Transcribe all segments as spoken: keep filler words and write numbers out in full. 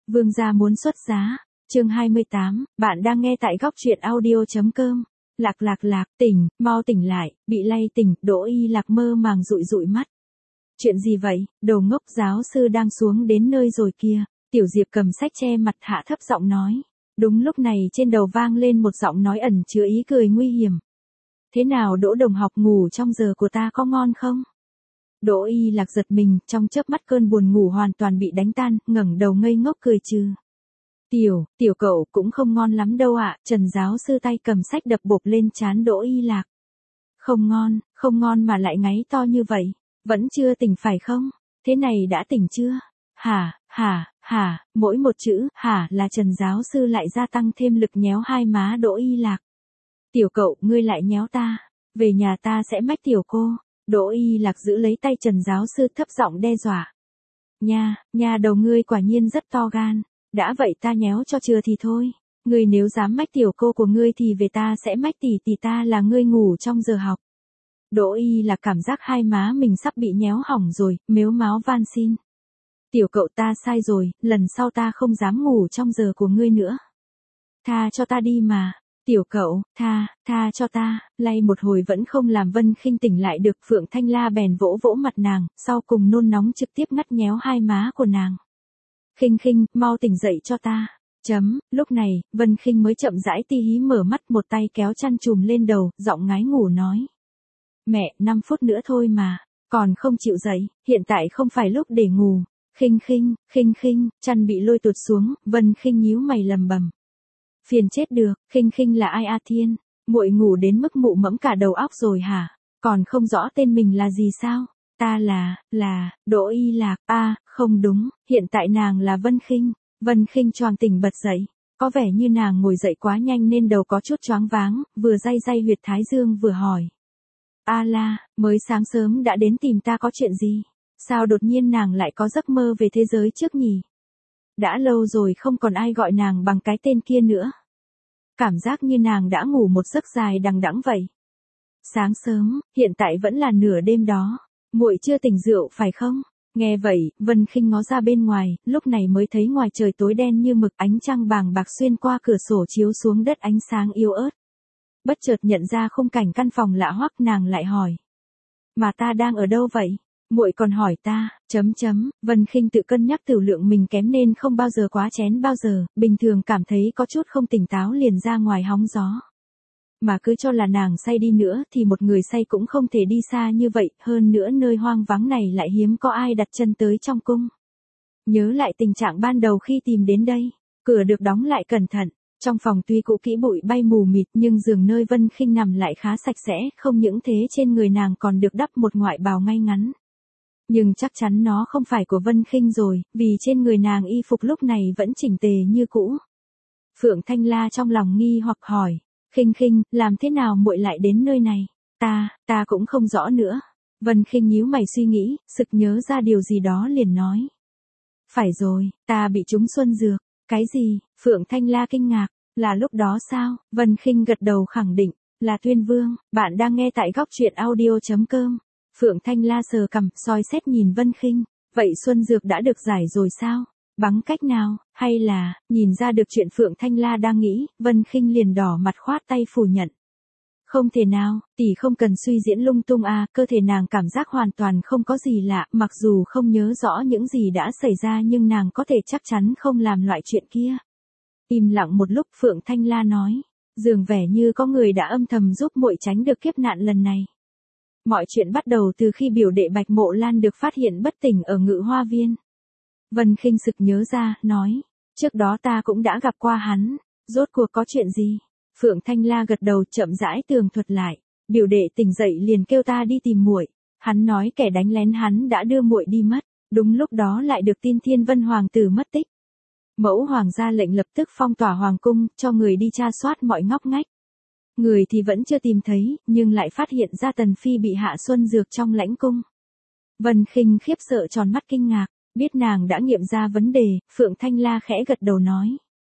Vương gia muốn xuất giá. Chương hai mươi tám, bạn đang nghe tại góc truyện audio chấm com. Lạc lạc lạc, tỉnh, mau tỉnh lại, bị lay tỉnh, Đỗ Y Lạc mơ màng dụi dụi mắt. Chuyện gì vậy, đồ ngốc, giáo sư đang xuống đến nơi rồi kìa. Tiểu Diệp cầm sách che mặt hạ thấp giọng nói. Đúng lúc này trên đầu vang lên một giọng nói ẩn chứa ý cười nguy hiểm. Thế nào Đỗ đồng học, ngủ trong giờ của ta có ngon không? Đỗ Y Lạc giật mình, trong chớp mắt cơn buồn ngủ hoàn toàn bị đánh tan, ngẩng đầu ngây ngốc cười trừ. Tiểu, tiểu cậu cũng không ngon lắm đâu ạ. Trần giáo sư tay cầm sách đập bộp lên trán Đỗ Y Lạc. Không ngon, không ngon mà lại ngáy to như vậy. Vẫn chưa tỉnh phải không? Thế này đã tỉnh chưa? Hả, hả, hả, mỗi một chữ hả là Trần giáo sư lại gia tăng thêm lực nhéo hai má Đỗ Y Lạc. Tiểu cậu, ngươi lại nhéo ta. Về nhà ta sẽ mách tiểu cô. Đỗ Y Lạc giữ lấy tay Trần giáo sư thấp giọng đe dọa. Nha, nha đầu ngươi quả nhiên rất to gan. Đã vậy ta nhéo cho chừa thì thôi. Ngươi nếu dám mách tiểu cô của ngươi thì về ta sẽ mách tỷ tỷ ta là ngươi ngủ trong giờ học. Đỗ Y Lạc cảm giác hai má mình sắp bị nhéo hỏng rồi, mếu máo van xin. Tiểu cậu, ta sai rồi, lần sau ta không dám ngủ trong giờ của ngươi nữa. Tha cho ta đi mà. Tiểu cậu, tha, tha cho ta. Lay một hồi vẫn không làm Vân Khinh tỉnh lại được. Phượng Thanh La bèn vỗ vỗ mặt nàng, sau cùng nôn nóng trực tiếp ngắt nhéo hai má của nàng. Khinh Khinh, mau tỉnh dậy cho ta. Chấm, lúc này, Vân Khinh mới chậm rãi ti hí mở mắt, một tay kéo chăn trùm lên đầu, giọng ngái ngủ nói. Mẹ, năm phút nữa thôi mà, còn không chịu dậy, hiện tại không phải lúc để ngủ. Khinh Khinh, Khinh Khinh, chăn bị lôi tuột xuống, Vân Khinh nhíu mày lầm bầm. Phiền chết được, Khinh Khinh là ai a thiên? Muội ngủ đến mức mụ mẫm cả đầu óc rồi hả? Còn không rõ tên mình là gì sao? Ta là, là, Đỗ Y Lạc. A, không đúng, hiện tại nàng là Vân Khinh. Vân Khinh choàng tỉnh bật dậy, có vẻ như nàng ngồi dậy quá nhanh nên đầu có chút choáng váng, vừa day day huyệt thái dương vừa hỏi. A la, mới sáng sớm đã đến tìm ta có chuyện gì? Sao đột nhiên nàng lại có giấc mơ về thế giới trước nhỉ? Đã lâu rồi không còn ai gọi nàng bằng cái tên kia nữa. Cảm giác như nàng đã ngủ một giấc dài đằng đẵng vậy. Sáng sớm, hiện tại vẫn là nửa đêm đó. Muội chưa tỉnh rượu phải không? Nghe vậy, Vân Khinh ngó ra bên ngoài, lúc này mới thấy ngoài trời tối đen như mực, ánh trăng bàng bạc xuyên qua cửa sổ chiếu xuống đất ánh sáng yếu ớt. Bất chợt nhận ra khung cảnh căn phòng lạ hoắc, nàng lại hỏi. Mà ta đang ở đâu vậy? Muội còn hỏi ta, chấm chấm, Vân Khinh tự cân nhắc tiểu lượng mình kém nên không bao giờ quá chén bao giờ, bình thường cảm thấy có chút không tỉnh táo liền ra ngoài hóng gió. Mà cứ cho là nàng say đi nữa thì một người say cũng không thể đi xa như vậy, hơn nữa nơi hoang vắng này lại hiếm có ai đặt chân tới trong cung. Nhớ lại tình trạng ban đầu khi tìm đến đây, cửa được đóng lại cẩn thận, trong phòng tuy cũ kỹ bụi bay mù mịt nhưng giường nơi Vân Khinh nằm lại khá sạch sẽ, không những thế trên người nàng còn được đắp một ngoại bào ngay ngắn. Nhưng chắc chắn nó không phải của Vân Khinh rồi, vì trên người nàng y phục lúc này vẫn chỉnh tề như cũ. Phượng Thanh La trong lòng nghi hoặc hỏi. Khinh Khinh, làm thế nào muội lại đến nơi này? Ta, ta cũng không rõ nữa. Vân Khinh nhíu mày suy nghĩ, sực nhớ ra điều gì đó liền nói. Phải rồi, ta bị trúng xuân dược. Cái gì? Phượng Thanh La kinh ngạc. Là lúc đó sao? Vân Khinh gật đầu khẳng định. Là Tuyên Vương. Bạn đang nghe tại góc truyện audio chấm com. Phượng Thanh La sờ cằm, soi xét nhìn Vân Khinh. Vậy xuân dược đã được giải rồi sao? Bằng cách nào? Hay là, nhìn ra được chuyện Phượng Thanh La đang nghĩ, Vân Khinh liền đỏ mặt khoát tay phủ nhận. Không thể nào, tỷ không cần suy diễn lung tung à, cơ thể nàng cảm giác hoàn toàn không có gì lạ, mặc dù không nhớ rõ những gì đã xảy ra nhưng nàng có thể chắc chắn không làm loại chuyện kia. Im lặng một lúc, Phượng Thanh La nói, dường vẻ như có người đã âm thầm giúp muội tránh được kiếp nạn lần này. Mọi chuyện bắt đầu từ khi biểu đệ Bạch Mộ Lan được phát hiện bất tỉnh ở Ngự Hoa Viên. Vân Khinh sực nhớ ra, nói, trước đó ta cũng đã gặp qua hắn, rốt cuộc có chuyện gì? Phượng Thanh La gật đầu chậm rãi tường thuật lại, biểu đệ tỉnh dậy liền kêu ta đi tìm muội, hắn nói kẻ đánh lén hắn đã đưa muội đi mất, đúng lúc đó lại được tin Thiên Vân hoàng tử mất tích. Mẫu hoàng ra lệnh lập tức phong tỏa hoàng cung, cho người đi tra soát mọi ngóc ngách. Người thì vẫn chưa tìm thấy, nhưng lại phát hiện ra Tần Phi bị hạ xuân dược trong lãnh cung. Vân Khinh khiếp sợ tròn mắt kinh ngạc. Biết nàng đã nghiệm ra vấn đề, Phượng Thanh La khẽ gật đầu nói.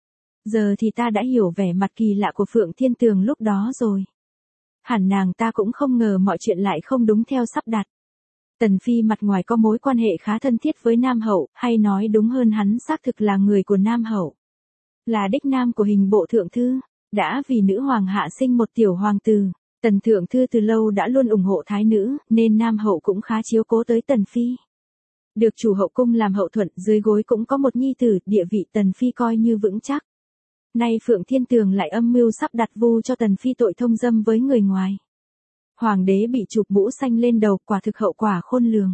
Giờ thì ta đã hiểu vẻ mặt kỳ lạ của Phượng Thiên Tường lúc đó rồi. Hẳn nàng ta cũng không ngờ mọi chuyện lại không đúng theo sắp đặt. Tần Phi mặt ngoài có mối quan hệ khá thân thiết với Nam Hậu, hay nói đúng hơn hắn xác thực là người của Nam Hậu. Là đích nam của hình bộ thượng thư, đã vì nữ hoàng hạ sinh một tiểu hoàng tử. Tần thượng thư từ lâu đã luôn ủng hộ thái nữ, nên Nam Hậu cũng khá chiếu cố tới Tần Phi. Được chủ hậu cung làm hậu thuận, dưới gối cũng có một nhi tử, địa vị Tần Phi coi như vững chắc. Nay Phượng Thiên Tường lại âm mưu sắp đặt vu cho Tần Phi tội thông dâm với người ngoài. Hoàng đế bị chụp mũ xanh lên đầu, quả thực hậu quả khôn lường.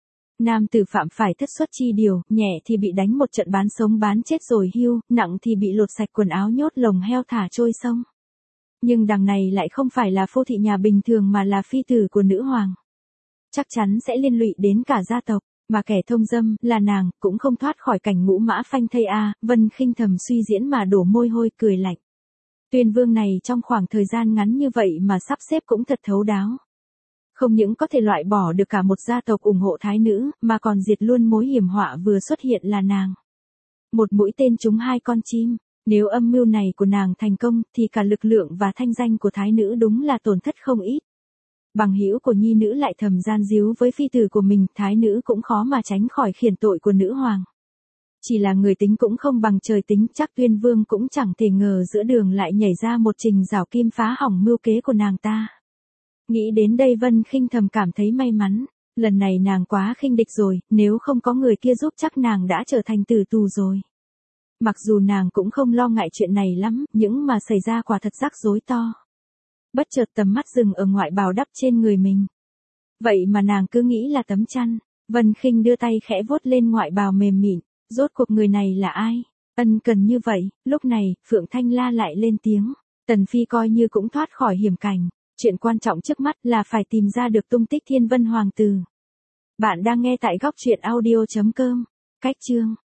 Nam tử phạm phải thất suất chi điều, nhẹ thì bị đánh một trận bán sống bán chết rồi hưu, nặng thì bị lột sạch quần áo nhốt lồng heo thả trôi sông. Nhưng đằng này lại không phải là phu thị nhà bình thường mà là phi tử của nữ hoàng. Chắc chắn sẽ liên lụy đến cả gia tộc, mà kẻ thông dâm là nàng, cũng không thoát khỏi cảnh ngũ mã phanh thây a. Vân Khinh thầm suy diễn mà đổ môi hôi cười lạnh. Tuyên vương này trong khoảng thời gian ngắn như vậy mà sắp xếp cũng thật thấu đáo. Không những có thể loại bỏ được cả một gia tộc ủng hộ thái nữ, mà còn diệt luôn mối hiểm họa vừa xuất hiện là nàng. Một mũi tên trúng hai con chim, nếu âm mưu này của nàng thành công thì cả lực lượng và thanh danh của thái nữ đúng là tổn thất không ít. Bằng hữu của nhi nữ lại thầm gian díu với phi tử của mình, thái nữ cũng khó mà tránh khỏi khiển tội của nữ hoàng. Chỉ là người tính cũng không bằng trời tính, chắc Tuyên vương cũng chẳng thể ngờ giữa đường lại nhảy ra một trình rào kim phá hỏng mưu kế của nàng ta. Nghĩ đến đây Vân Khinh thầm cảm thấy may mắn, lần này nàng quá khinh địch rồi, nếu không có người kia giúp chắc nàng đã trở thành tử tù rồi. Mặc dù nàng cũng không lo ngại chuyện này lắm, nhưng mà xảy ra quả thật rắc rối to. Bất chợt tầm mắt dừng ở ngoại bào đắp trên người mình. Vậy mà nàng cứ nghĩ là tấm chăn. Vân Khinh đưa tay khẽ vuốt lên ngoại bào mềm mịn, rốt cuộc người này là ai? Ân cần như vậy, lúc này, Phượng Thanh La lại lên tiếng. Tần Phi coi như cũng thoát khỏi hiểm cảnh. Chuyện quan trọng trước mắt là phải tìm ra được tung tích Thiên Vân Hoàng tử. Bạn đang nghe tại góc truyện audio chấm com. Cách chương